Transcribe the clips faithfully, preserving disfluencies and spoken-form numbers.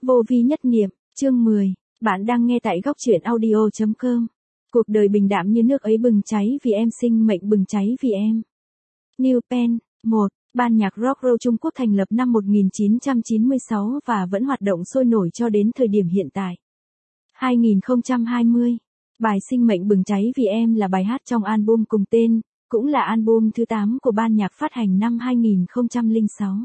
Vô vi nhất niệm, chương mười. Bạn đang nghe tại góc truyện audio chấm com. Cuộc đời bình đạm như nước ấy bừng cháy vì em, sinh mệnh bừng cháy vì em. New Pen. một. Ban nhạc rock roll Trung Quốc thành lập năm một nghìn chín trăm chín mươi sáu và vẫn hoạt động sôi nổi cho đến thời điểm hiện tại. hai nghìn không trăm hai mươi. Bài Sinh mệnh bừng cháy vì em là bài hát trong album cùng tên, cũng là album thứ tám của ban nhạc phát hành năm hai nghìn không trăm lẻ sáu.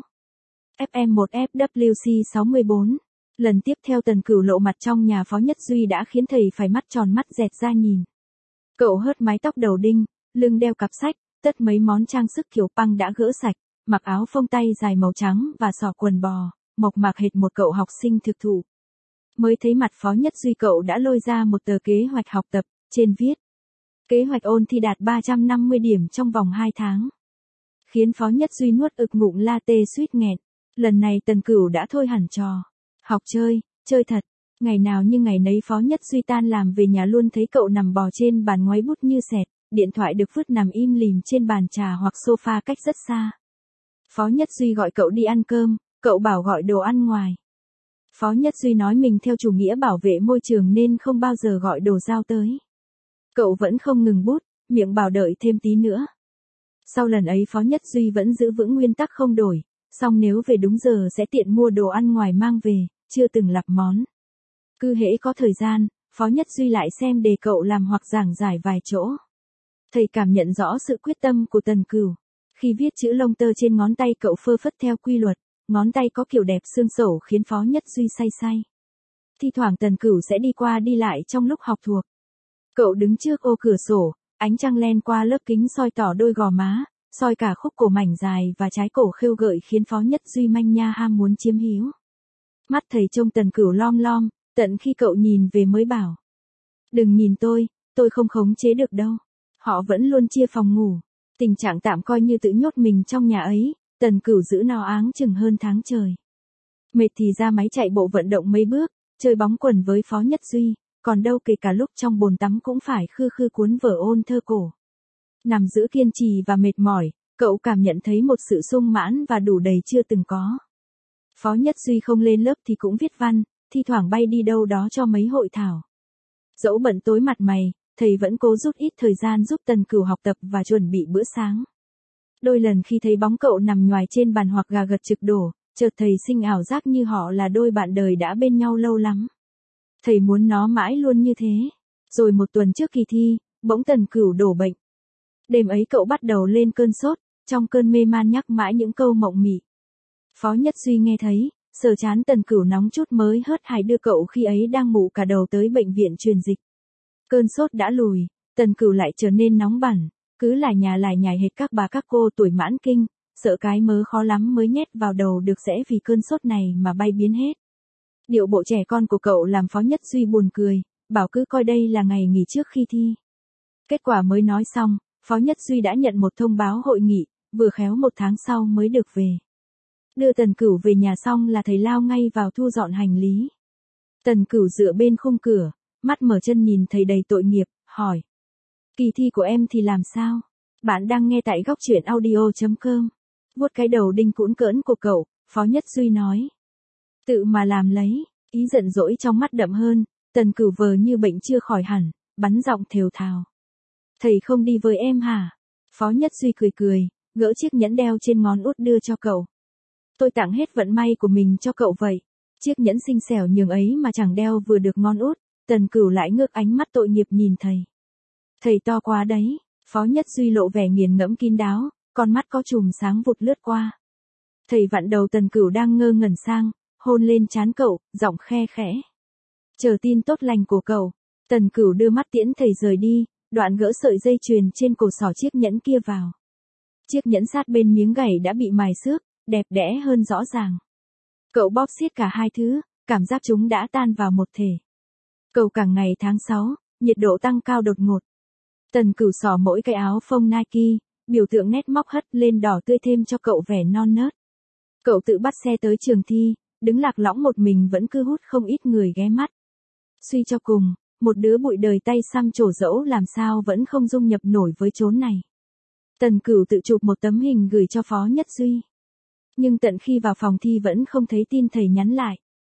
ép em một F W C sáu mươi bốn. Lần tiếp theo Tần Cửu lộ mặt trong nhà Phó Nhất Duy đã khiến thầy phải mắt tròn mắt dẹt ra nhìn. Cậu hớt mái tóc đầu đinh, lưng đeo cặp sách, tất mấy món trang sức kiểu punk đã gỡ sạch, mặc áo phông tay dài màu trắng và xỏ quần bò, mộc mạc hệt một cậu học sinh thực thụ. Mới thấy mặt Phó Nhất Duy cậu đã lôi ra một tờ kế hoạch học tập, trên viết. Kế hoạch ôn thi đạt ba trăm năm mươi điểm trong vòng hai tháng. Khiến Phó Nhất Duy nuốt ực ngụm latte suýt nghẹn. Lần này Tần Cửu đã thôi hẳn trò. Học chơi, chơi thật. Ngày nào như ngày nấy Phó Nhất Duy tan làm về nhà luôn thấy cậu nằm bò trên bàn ngoáy bút như sẹt, điện thoại được vứt nằm im lìm trên bàn trà hoặc sofa cách rất xa. Phó Nhất Duy gọi cậu đi ăn cơm, cậu bảo gọi đồ ăn ngoài. Phó Nhất Duy nói mình theo chủ nghĩa bảo vệ môi trường nên không bao giờ gọi đồ giao tới. Cậu vẫn không ngừng bút, miệng bảo đợi thêm tí nữa. Sau lần ấy Phó Nhất Duy vẫn giữ vững nguyên tắc không đổi, song nếu về đúng giờ sẽ tiện mua đồ ăn ngoài mang về, chưa từng lặp món. Cứ hễ có thời gian, Phó Nhất Duy lại xem đề cậu làm hoặc giảng giải vài chỗ. Thầy cảm nhận rõ sự quyết tâm của Tần Cửu. Khi viết chữ lông tơ trên ngón tay cậu phơ phất theo quy luật, ngón tay có kiểu đẹp xương sẩu khiến Phó Nhất Duy say say. Thi thoảng Tần Cửu sẽ đi qua đi lại trong lúc học thuộc. Cậu đứng trước ô cửa sổ, ánh trăng len qua lớp kính soi tỏ đôi gò má, soi cả khúc cổ mảnh dài và trái cổ khêu gợi khiến Phó Nhất Duy manh nha ham muốn chiếm hữu. Mắt thầy trông Tần Cửu lom lom, tận khi cậu nhìn về mới bảo. Đừng nhìn tôi, tôi không khống chế được đâu. Họ vẫn luôn chia phòng ngủ. Tình trạng tạm coi như tự nhốt mình trong nhà ấy, Tần Cửu giữ no áng chừng hơn tháng trời. Mệt thì ra máy chạy bộ vận động mấy bước, chơi bóng quần với Phó Nhất Duy, còn đâu kể cả lúc trong bồn tắm cũng phải khư khư cuốn vở ôn thơ cổ. Nằm giữa kiên trì và mệt mỏi, cậu cảm nhận thấy một sự sung mãn và đủ đầy chưa từng có. Phó Nhất Duy không lên lớp thì cũng viết văn, thi thoảng bay đi đâu đó cho mấy hội thảo. Dẫu bận tối mặt mày, thầy vẫn cố rút ít thời gian giúp Tần Cửu học tập và chuẩn bị bữa sáng. Đôi lần khi thấy bóng cậu nằm nhoài trên bàn hoặc gà gật trực đổ, chợt thầy sinh ảo giác như họ là đôi bạn đời đã bên nhau lâu lắm. Thầy muốn nó mãi luôn như thế. Rồi một tuần trước kỳ thi, bỗng Tần Cửu đổ bệnh. Đêm ấy cậu bắt đầu lên cơn sốt, trong cơn mê man nhắc mãi những câu mộng mị. Phó Nhất Duy nghe thấy, sờ chán Tần Cửu nóng chút mới hớt hải đưa cậu khi ấy đang mụ cả đầu tới bệnh viện truyền dịch. Cơn sốt đã lùi, Tần Cửu lại trở nên nóng bẳn, cứ lải nhà lải nhải hệt các bà các cô tuổi mãn kinh, sợ cái mớ khó lắm mới nhét vào đầu được sẽ vì cơn sốt này mà bay biến hết. Điệu bộ trẻ con của cậu làm Phó Nhất Duy buồn cười, bảo cứ coi đây là ngày nghỉ trước khi thi. Kết quả mới nói xong, Phó Nhất Duy đã nhận một thông báo hội nghị, vừa khéo một tháng sau mới được về. Đưa Tần Cửu về nhà xong là thầy lao ngay vào thu dọn hành lý. Tần Cửu dựa bên khung cửa, mắt mở chân nhìn thầy đầy tội nghiệp, hỏi. Kỳ thi của em thì làm sao? Bạn đang nghe tại góc truyện audio chấm com. Vuốt cái đầu đinh cũn cỡn của cậu, Phó Nhất Duy nói. Tự mà làm lấy, ý giận dỗi trong mắt đậm hơn, Tần Cửu vờ như bệnh chưa khỏi hẳn, bắn giọng thều thào. Thầy không đi với em hả? Phó Nhất Duy cười cười, gỡ chiếc nhẫn đeo trên ngón út đưa cho cậu. Tôi tặng hết vận may của mình cho cậu vậy. Chiếc nhẫn xinh xẻo nhường ấy mà chẳng đeo vừa được ngón út, Tần Cửu lại ngước ánh mắt tội nghiệp nhìn thầy. Thầy to quá đấy, Phó Nhất Duy lộ vẻ nghiền ngẫm kín đáo, con mắt có chùm sáng vụt lướt qua. Thầy vặn đầu Tần Cửu đang ngơ ngẩn sang, hôn lên trán cậu, giọng khe khẽ. Chờ tin tốt lành của cậu. Tần Cửu đưa mắt tiễn thầy rời đi, đoạn gỡ sợi dây chuyền trên cổ xỏ chiếc nhẫn kia vào. Chiếc nhẫn sát bên miếng gảy đã bị mài xước, đẹp đẽ hơn rõ ràng. Cậu bóp siết cả hai thứ, cảm giác chúng đã tan vào một thể. Cậu càng ngày tháng sáu, nhiệt độ tăng cao đột ngột. Tần Cửu xỏ mỗi cái áo phông Nike, biểu tượng nét móc hất lên đỏ tươi thêm cho cậu vẻ non nớt. Cậu tự bắt xe tới trường thi, đứng lạc lõng một mình vẫn cứ hút không ít người ghé mắt. Suy cho cùng, một đứa bụi đời tay xăm trổ dẫu làm sao vẫn không dung nhập nổi với chốn này. Tần Cửu tự chụp một tấm hình gửi cho Phó Nhất Duy. Nhưng tận khi vào phòng thi vẫn không thấy tin thầy nhắn lại.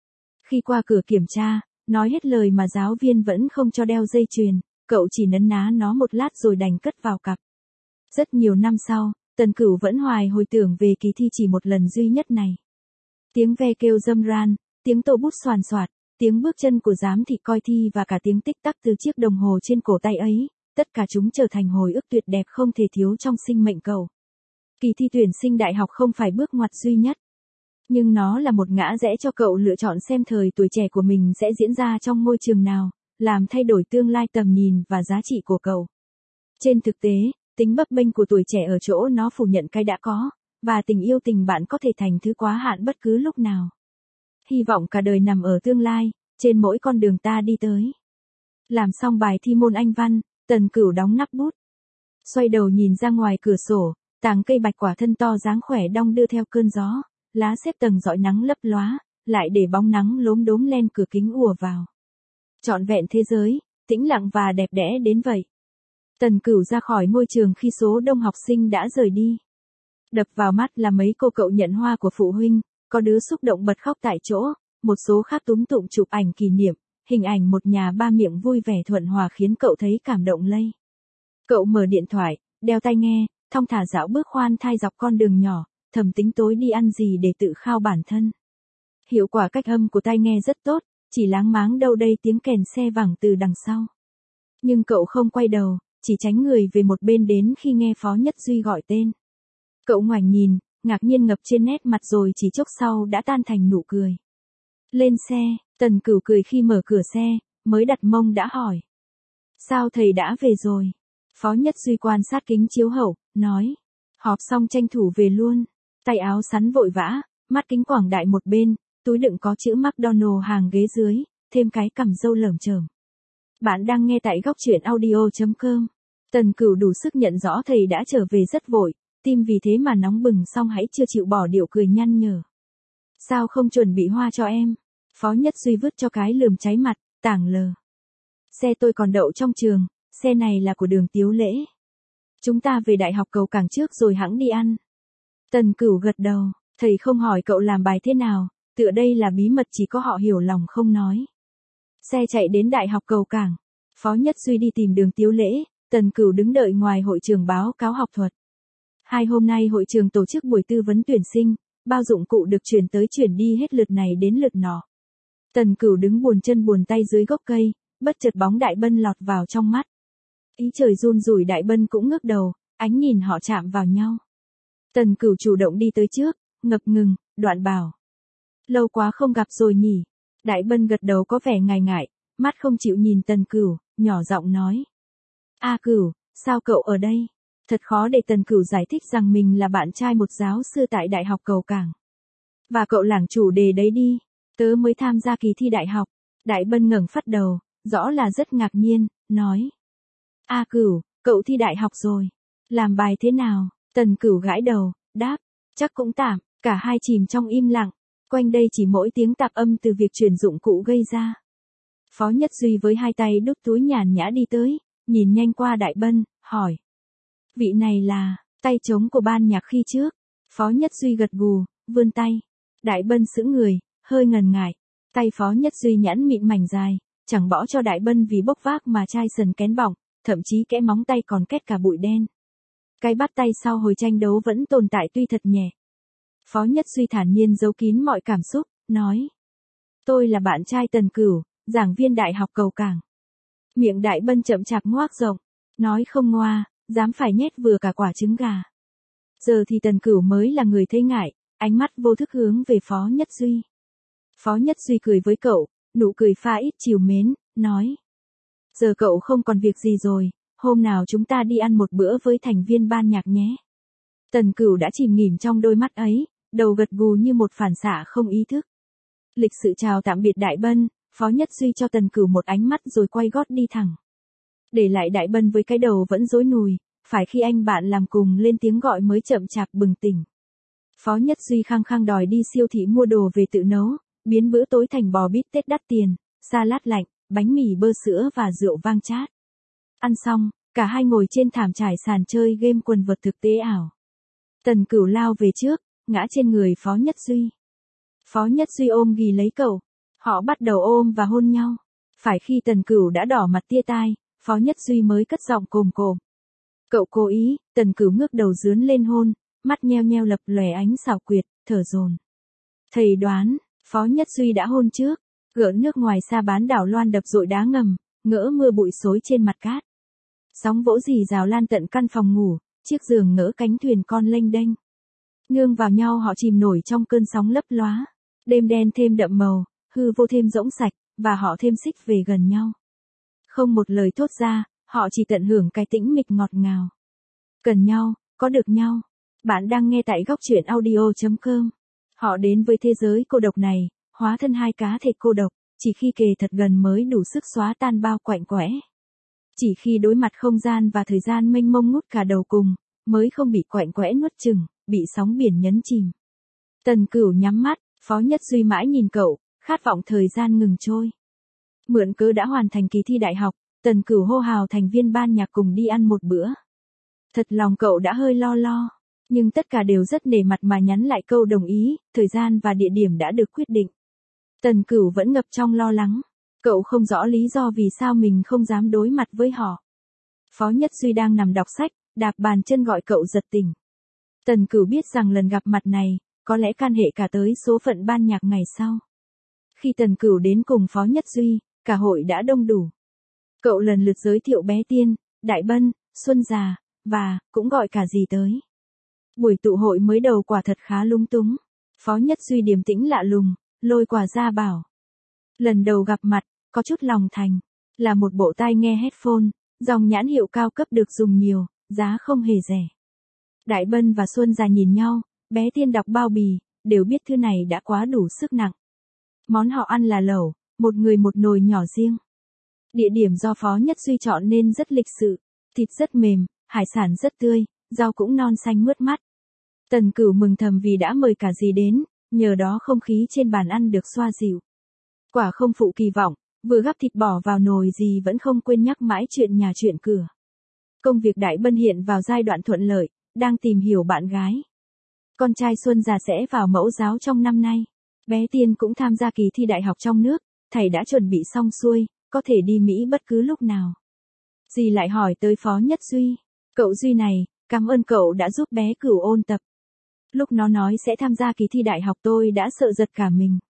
Khi qua cửa kiểm tra, nói hết lời mà giáo viên vẫn không cho đeo dây chuyền, cậu chỉ nấn ná nó một lát rồi đành cất vào cặp. Rất nhiều năm sau, Tần Cửu vẫn hoài hồi tưởng về kỳ thi chỉ một lần duy nhất này. Tiếng ve kêu râm ran, tiếng tô bút xoàn xoạt, tiếng bước chân của giám thị coi thi và cả tiếng tích tắc từ chiếc đồng hồ trên cổ tay ấy, tất cả chúng trở thành hồi ức tuyệt đẹp không thể thiếu trong sinh mệnh cậu. Kỳ thi tuyển sinh đại học không phải bước ngoặt duy nhất, nhưng nó là một ngã rẽ cho cậu lựa chọn xem thời tuổi trẻ của mình sẽ diễn ra trong môi trường nào, làm thay đổi tương lai tầm nhìn và giá trị của cậu. Trên thực tế, tính bấp bênh của tuổi trẻ ở chỗ nó phủ nhận cái đã có, và tình yêu tình bạn có thể thành thứ quá hạn bất cứ lúc nào. Hy vọng cả đời nằm ở tương lai, trên mỗi con đường ta đi tới. Làm xong bài thi môn Anh văn, Tần Cửu đóng nắp bút. Xoay đầu nhìn ra ngoài cửa sổ, tàng cây bạch quả thân to dáng khỏe đong đưa theo cơn gió, lá xếp tầng dọi nắng lấp lóa, lại để bóng nắng lốm đốm len cửa kính ùa vào. Trọn vẹn thế giới, tĩnh lặng và đẹp đẽ đến vậy. Tần Cửu ra khỏi ngôi trường khi số đông học sinh đã rời đi. Đập vào mắt là mấy cô cậu nhận hoa của phụ huynh, có đứa xúc động bật khóc tại chỗ, một số khác túm tụm chụp ảnh kỷ niệm, hình ảnh một nhà ba miệng vui vẻ thuận hòa khiến cậu thấy cảm động lây. Cậu mở điện thoại, đeo tai nghe, thong thả dạo bước khoan thai dọc con đường nhỏ, thầm tính tối đi ăn gì để tự khao bản thân. Hiệu quả cách âm của tai nghe rất tốt, chỉ láng máng đâu đây tiếng kèn xe vẳng từ đằng sau. Nhưng cậu không quay đầu, chỉ tránh người về một bên đến khi nghe Phó Nhất Duy gọi tên. Cậu ngoảnh nhìn, ngạc nhiên ngập trên nét mặt rồi chỉ chốc sau đã tan thành nụ cười. Lên xe, Tần Cửu cười khi mở cửa xe, mới đặt mông đã hỏi. Sao thầy đã về rồi? Phó Nhất Duy quan sát kính chiếu hậu, nói. Họp xong tranh thủ về luôn. Tay áo sắn vội vã, mắt kính quảng đại một bên, túi đựng có chữ McDonald hàng ghế dưới, thêm cái cằm râu lởm chởm. Bạn đang nghe tại góc truyện audio chấm com. Tần Cửu đủ sức nhận rõ thầy đã trở về rất vội, tim vì thế mà nóng bừng song hãy chưa chịu bỏ điệu cười nhăn nhở. Sao không chuẩn bị hoa cho em? Phó Nhất Duy vứt cho cái lườm cháy mặt, tảng lờ. Xe tôi còn đậu trong trường, xe này là của Đường Tiếu Lễ. Chúng ta về đại học cầu cảng trước rồi hẵng đi ăn. Tần Cửu gật đầu, thầy không hỏi cậu làm bài thế nào, tựa đây là bí mật chỉ có họ hiểu lòng không nói. Xe chạy đến đại học cầu cảng, Phó Nhất Duy đi tìm Đường Tiếu Lễ, Tần Cửu đứng đợi ngoài hội trường báo cáo học thuật. Hai hôm nay hội trường tổ chức buổi tư vấn tuyển sinh, bao dụng cụ được chuyển tới chuyển đi hết lượt này đến lượt nọ. Tần Cửu đứng buồn chân buồn tay dưới gốc cây, bất chợt bóng Đại Bân lọt vào trong mắt. Ý trời run rủi Đại Bân cũng ngước đầu, ánh nhìn họ chạm vào nhau. Tần Cửu chủ động đi tới trước, ngập ngừng, đoạn bảo. Lâu quá không gặp rồi nhỉ. Đại Bân gật đầu có vẻ ngại ngại, mắt không chịu nhìn Tần Cửu, nhỏ giọng nói. A Cửu, sao cậu ở đây? Thật khó để Tần Cửu giải thích rằng mình là bạn trai một giáo sư tại Đại học Cầu Cảng. Và cậu lảng chủ đề đấy đi, tớ mới tham gia kỳ thi đại học. Đại Bân ngẩng phát đầu, rõ là rất ngạc nhiên, nói. A Cửu, cậu thi đại học rồi. Làm bài thế nào? Tần Cửu gãi đầu, đáp. Chắc cũng tạm, cả hai chìm trong im lặng. Quanh đây chỉ mỗi tiếng tạp âm từ việc chuyển dụng cụ gây ra. Phó Nhất Duy với hai tay đút túi nhàn nhã đi tới, nhìn nhanh qua Đại Bân, hỏi. Vị này là, tay trống của ban nhạc khi trước. Phó Nhất Duy gật gù, vươn tay. Đại Bân sững người, hơi ngần ngại. Tay Phó Nhất Duy nhẵn mịn mảnh dài, chẳng bỏ cho Đại Bân vì bốc vác mà chai sần kén bỏng, thậm chí kẽ móng tay còn kết cả bụi đen. Cái bắt tay sau hồi tranh đấu vẫn tồn tại tuy thật nhẹ. Phó Nhất Duy thản nhiên giấu kín mọi cảm xúc, nói. Tôi là bạn trai Tần Cửu, giảng viên Đại học Cầu Cảng. Miệng Đại Bân chậm chạp ngoác rộng, nói không ngoa, dám phải nhét vừa cả quả trứng gà. Giờ thì Tần Cửu mới là người thấy ngại, ánh mắt vô thức hướng về Phó Nhất Duy. Phó Nhất Duy cười với cậu, nụ cười pha ít trìu mến, nói. Giờ cậu không còn việc gì rồi, hôm nào chúng ta đi ăn một bữa với thành viên ban nhạc nhé. Tần Cửu đã chìm nghỉm trong đôi mắt ấy, đầu gật gù như một phản xạ không ý thức. Lịch sự chào tạm biệt Đại Bân, Phó Nhất Duy cho Tần Cửu một ánh mắt rồi quay gót đi thẳng. Để lại Đại Bân với cái đầu vẫn rối nùi, phải khi anh bạn làm cùng lên tiếng gọi mới chậm chạp bừng tỉnh. Phó Nhất Duy khăng khăng đòi đi siêu thị mua đồ về tự nấu, biến bữa tối thành bò bít tết đắt tiền, salad lạnh, bánh mì bơ sữa và rượu vang chát. Ăn xong, cả hai ngồi trên thảm trải sàn chơi game quần vợt thực tế ảo. Tần Cửu lao về trước, ngã trên người Phó Nhất Duy. Phó Nhất Duy ôm ghì lấy cậu. Họ bắt đầu ôm và hôn nhau. Phải khi Tần Cửu đã đỏ mặt tia tai, Phó Nhất Duy mới cất giọng cồm cồm. Cậu cố ý, Tần Cửu ngước đầu dướn lên hôn, mắt nheo nheo lập lòe ánh xảo quyệt, thở dồn. Thầy đoán, Phó Nhất Duy đã hôn trước, gợn nước ngoài xa bán đảo loan đập dội đá ngầm, ngỡ mưa bụi xối trên mặt cát. Sóng vỗ rì rào lan tận căn phòng ngủ, chiếc giường ngỡ cánh thuyền con lênh đênh. Nương vào nhau họ chìm nổi trong cơn sóng lấp lóa, đêm đen thêm đậm màu, hư vô thêm rỗng sạch, và họ thêm xích về gần nhau. Không một lời thốt ra, họ chỉ tận hưởng cái tĩnh mịch ngọt ngào. Cần nhau, có được nhau. Bạn đang nghe tại góc truyện audio chấm com. Họ đến với thế giới cô độc này, hóa thân hai cá thể cô độc, chỉ khi kề thật gần mới đủ sức xóa tan bao quạnh quẽ. Chỉ khi đối mặt không gian và thời gian mênh mông ngút cả đầu cùng, mới không bị quạnh quẽ nuốt chửng, bị sóng biển nhấn chìm. Tần Cửu nhắm mắt, Phó Nhất Duy mãi nhìn cậu, khát vọng thời gian ngừng trôi. Mượn cớ đã hoàn thành kỳ thi đại học, Tần Cửu hô hào thành viên ban nhạc cùng đi ăn một bữa. Thật lòng cậu đã hơi lo lo, nhưng tất cả đều rất nể mặt mà nhắn lại câu đồng ý, thời gian và địa điểm đã được quyết định. Tần Cửu vẫn ngập trong lo lắng, cậu không rõ lý do vì sao mình không dám đối mặt với họ. Phó Nhất Duy đang nằm đọc sách, đạp bàn chân gọi cậu giật tỉnh. Tần Cửu biết rằng lần gặp mặt này, có lẽ can hệ cả tới số phận ban nhạc ngày sau. Khi Tần Cửu đến cùng Phó Nhất Duy, cả hội đã đông đủ. Cậu lần lượt giới thiệu Bé Tiên, Đại Bân, Xuân Già, và, cũng gọi cả dì tới. Buổi tụ hội mới đầu quả thật khá lung túng. Phó Nhất Duy điềm tĩnh lạ lùng, lôi quà ra bảo. Lần đầu gặp mặt, có chút lòng thành, là một bộ tai nghe headphone, dòng nhãn hiệu cao cấp được dùng nhiều, giá không hề rẻ. Đại Bân và Xuân Già nhìn nhau, Bé Tiên đọc bao bì, đều biết thứ này đã quá đủ sức nặng. Món họ ăn là lẩu, một người một nồi nhỏ riêng. Địa điểm do Phó Nhất Duy chọn nên rất lịch sự, thịt rất mềm, hải sản rất tươi, rau cũng non xanh mướt mắt. Tần Cửu mừng thầm vì đã mời cả dì đến, nhờ đó không khí trên bàn ăn được xoa dịu. Quả không phụ kỳ vọng, vừa gắp thịt bỏ vào nồi dì vẫn không quên nhắc mãi chuyện nhà chuyện cửa. Công việc Đại Bân hiện vào giai đoạn thuận lợi, đang tìm hiểu bạn gái. Con trai Xuân Già sẽ vào mẫu giáo trong năm nay. Bé Tiên cũng tham gia kỳ thi đại học trong nước, thầy đã chuẩn bị xong xuôi, có thể đi Mỹ bất cứ lúc nào. Dì lại hỏi tới Phó Nhất Duy. Cậu Duy này, cảm ơn cậu đã giúp bé Cửu ôn tập. Lúc nó nói sẽ tham gia kỳ thi đại học tôi đã sợ giật cả mình.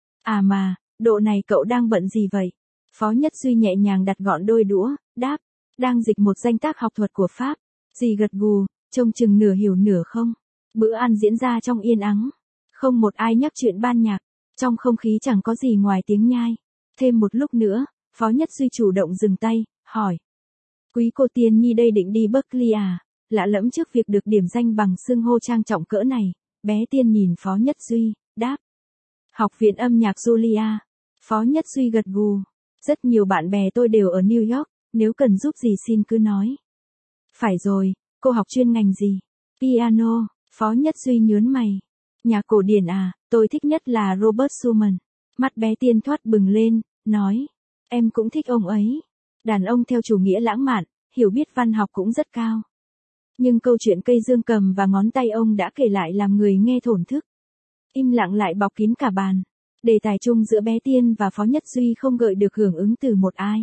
À mà, độ này cậu đang bận gì vậy? Phó Nhất Duy nhẹ nhàng đặt gọn đôi đũa, đáp, đang dịch một danh tác học thuật của Pháp. Dì gật gù, trông chừng nửa hiểu nửa không. Bữa ăn diễn ra trong yên ắng. Không một ai nhắc chuyện ban nhạc, trong không khí chẳng có gì ngoài tiếng nhai. Thêm một lúc nữa, Phó Nhất Duy chủ động dừng tay, hỏi. Quý cô Tiên Nhi đây định đi Berkeley à? Lạ lẫm trước việc được điểm danh bằng xưng hô trang trọng cỡ này, Bé Tiên nhìn Phó Nhất Duy, đáp. Học viện âm nhạc Julia. Phó Nhất Duy gật gù. Rất nhiều bạn bè tôi đều ở New York, nếu cần giúp gì xin cứ nói. Phải rồi, cô học chuyên ngành gì? Piano. Phó Nhất Duy nhớn mày. Nhạc cổ điển à, tôi thích nhất là Robert Schumann. Mắt Bé Tiên thoát bừng lên, nói. Em cũng thích ông ấy. Đàn ông theo chủ nghĩa lãng mạn, hiểu biết văn học cũng rất cao. Nhưng câu chuyện cây dương cầm và ngón tay ông đã kể lại làm người nghe thổn thức. Im lặng lại bọc kín cả bàn. Đề tài chung giữa Bé Tiên và Phó Nhất Duy không gợi được hưởng ứng từ một ai.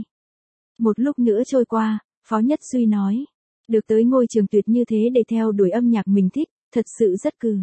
Một lúc nữa trôi qua, Phó Nhất Duy nói. Được tới ngôi trường tuyệt như thế để theo đuổi âm nhạc mình thích, thật sự rất cừ.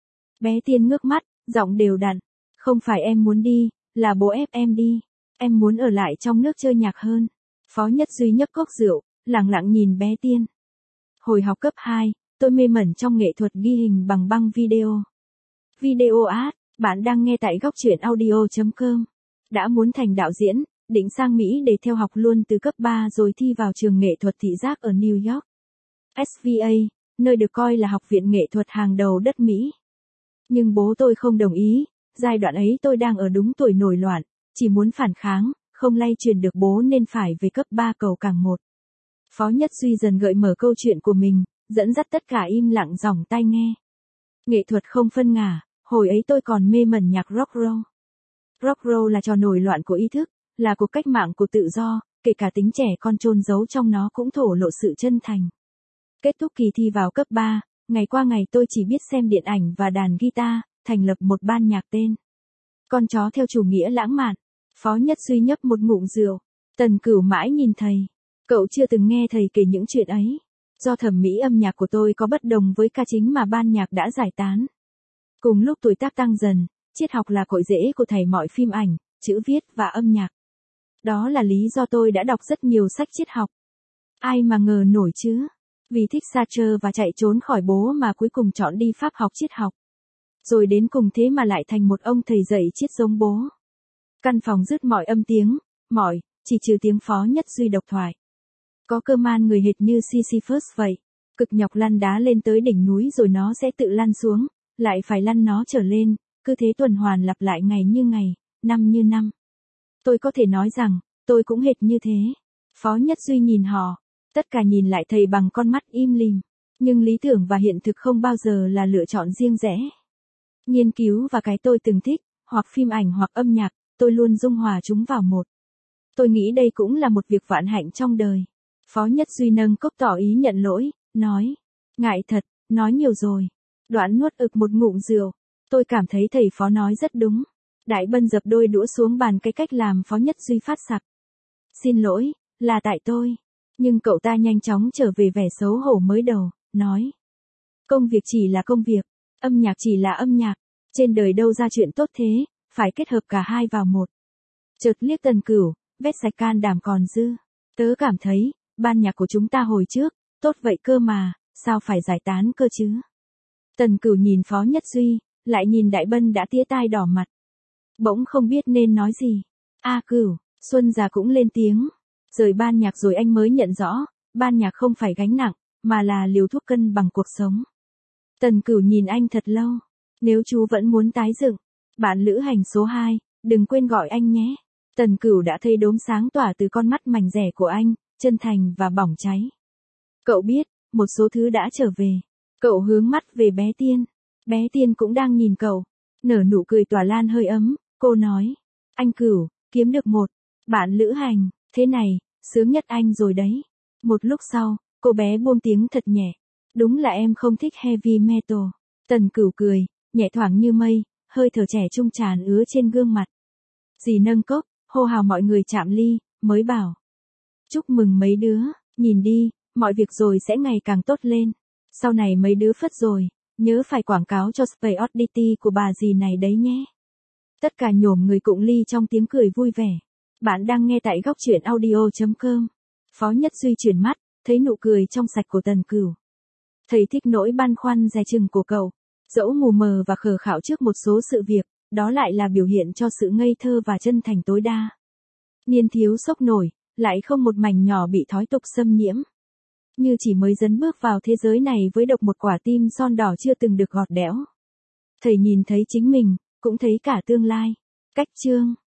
Bé Tiên ngước mắt, giọng đều đặn. Không phải em muốn đi, là bố ép em đi. Em muốn ở lại trong nước chơi nhạc hơn. Phó Nhất Duy nhấp cốc rượu, lặng lặng nhìn Bé Tiên. Hồi học cấp hai, tôi mê mẩn trong nghệ thuật ghi hình bằng băng video. Video art, bạn đang nghe tại góc truyện audio chấm com. Đã muốn thành đạo diễn, định sang Mỹ để theo học luôn từ cấp ba rồi thi vào trường nghệ thuật thị giác ở New York. ét vê a, nơi được coi là học viện nghệ thuật hàng đầu đất Mỹ. Nhưng bố tôi không đồng ý, giai đoạn ấy tôi đang ở đúng tuổi nổi loạn, chỉ muốn phản kháng, không lay truyền được bố nên phải về cấp ba cầu cảng một. Phó Nhất Duy dần gợi mở câu chuyện của mình, dẫn dắt tất cả im lặng dòng tai nghe. Nghệ thuật không phân ngả, hồi ấy tôi còn mê mẩn nhạc rock roll. Rock roll là trò nổi loạn của ý thức, là cuộc cách mạng của tự do, kể cả tính trẻ con chôn giấu trong nó cũng thổ lộ sự chân thành. Kết thúc kỳ thi vào cấp ba, ngày qua ngày tôi chỉ biết xem điện ảnh và đàn guitar, thành lập một ban nhạc tên Con chó theo chủ nghĩa lãng mạn. Phó Nhất Duy nhấp một ngụm rượu. Tần Cửu mãi nhìn thầy. Cậu chưa từng nghe thầy kể những chuyện ấy. Do thẩm mỹ âm nhạc của tôi có bất đồng với ca chính mà ban nhạc đã giải tán. Cùng lúc tuổi tác tăng dần, triết học là cội rễ của thầy mọi phim ảnh, chữ viết và âm nhạc. Đó là lý do tôi đã đọc rất nhiều sách triết học. Ai mà ngờ nổi chứ. Vì thích Sartre và chạy trốn khỏi bố mà cuối cùng chọn đi Pháp học triết học. Rồi đến cùng thế mà lại thành một ông thầy dạy triết giống bố. Căn phòng dứt mọi âm tiếng, mọi, chỉ trừ tiếng Phó Nhất Duy độc thoại. Có cơ man người hệt như Sisyphus vậy. Cực nhọc lăn đá lên tới đỉnh núi rồi nó sẽ tự lăn xuống, lại phải lăn nó trở lên, cứ thế tuần hoàn lặp lại ngày như ngày, năm như năm. Tôi có thể nói rằng, tôi cũng hệt như thế. Phó Nhất Duy nhìn họ, tất cả nhìn lại thầy bằng con mắt im lìm. Nhưng lý tưởng và hiện thực không bao giờ là lựa chọn riêng rẽ. Nghiên cứu và cái tôi từng thích, hoặc phim ảnh hoặc âm nhạc, tôi luôn dung hòa chúng vào một. Tôi nghĩ đây cũng là một việc vạn hạnh trong đời. Phó Nhất Duy nâng cốc tỏ ý nhận lỗi, nói. Ngại thật, nói nhiều rồi. Đoạn nuốt ực một ngụm rượu. Tôi cảm thấy thầy Phó nói rất đúng. Đại Bân dập đôi đũa xuống bàn cái cách làm Phó Nhất Duy phát sặc. Xin lỗi, là tại tôi. Nhưng cậu ta nhanh chóng trở về vẻ xấu hổ mới đầu, nói. Công việc chỉ là công việc, âm nhạc chỉ là âm nhạc. Trên đời đâu ra chuyện tốt thế, phải kết hợp cả hai vào một. Chợt liếc Tần Cửu, vết sạch can đảm còn dư. Tớ cảm thấy, ban nhạc của chúng ta hồi trước, tốt vậy cơ mà, sao phải giải tán cơ chứ? Tần Cửu nhìn Phó Nhất Duy, lại nhìn Đại Bân đã tía tai đỏ mặt. Bỗng không biết nên nói gì. A Cửu, Xuân già cũng lên tiếng. Rời ban nhạc rồi anh mới nhận rõ, ban nhạc không phải gánh nặng, mà là liều thuốc cân bằng cuộc sống. Tần Cửu nhìn anh thật lâu. Nếu chú vẫn muốn tái dựng, bạn lữ hành số hai, đừng quên gọi anh nhé. Tần Cửu đã thấy đốm sáng tỏa từ con mắt mảnh rẻ của anh, chân thành và bỏng cháy. Cậu biết, một số thứ đã trở về. Cậu hướng mắt về bé Tiên. Bé Tiên cũng đang nhìn cậu. Nở nụ cười tỏa lan hơi ấm, cô nói. Anh Cửu, kiếm được một bạn lữ hành, thế này, sướng nhất anh rồi đấy. Một lúc sau, cô bé buông tiếng thật nhẹ. Đúng là em không thích heavy metal. Tần Cửu cười, nhẹ thoảng như mây, hơi thở trẻ trung tràn ứa trên gương mặt. Dì nâng cốc, hô hào mọi người chạm ly, mới bảo. Chúc mừng mấy đứa, nhìn đi, mọi việc rồi sẽ ngày càng tốt lên. Sau này mấy đứa phất rồi, nhớ phải quảng cáo cho Space Oddity của bà dì này đấy nhé. Tất cả nhổm người cụng ly trong tiếng cười vui vẻ. Bạn đang nghe tại góc truyện audio chấm com. Phó Nhất Duy chuyển mắt, thấy nụ cười trong sạch của Tần Cửu. Thầy thích nỗi băn khoăn dè chừng của cậu. Dẫu mù mờ và khờ khạo trước một số sự việc, đó lại là biểu hiện cho sự ngây thơ và chân thành tối đa. Niên thiếu sốc nổi, lại không một mảnh nhỏ bị thói tục xâm nhiễm. Như chỉ mới dấn bước vào thế giới này với độc một quả tim son đỏ chưa từng được gọt đẽo. Thầy nhìn thấy chính mình, cũng thấy cả tương lai. Cách chương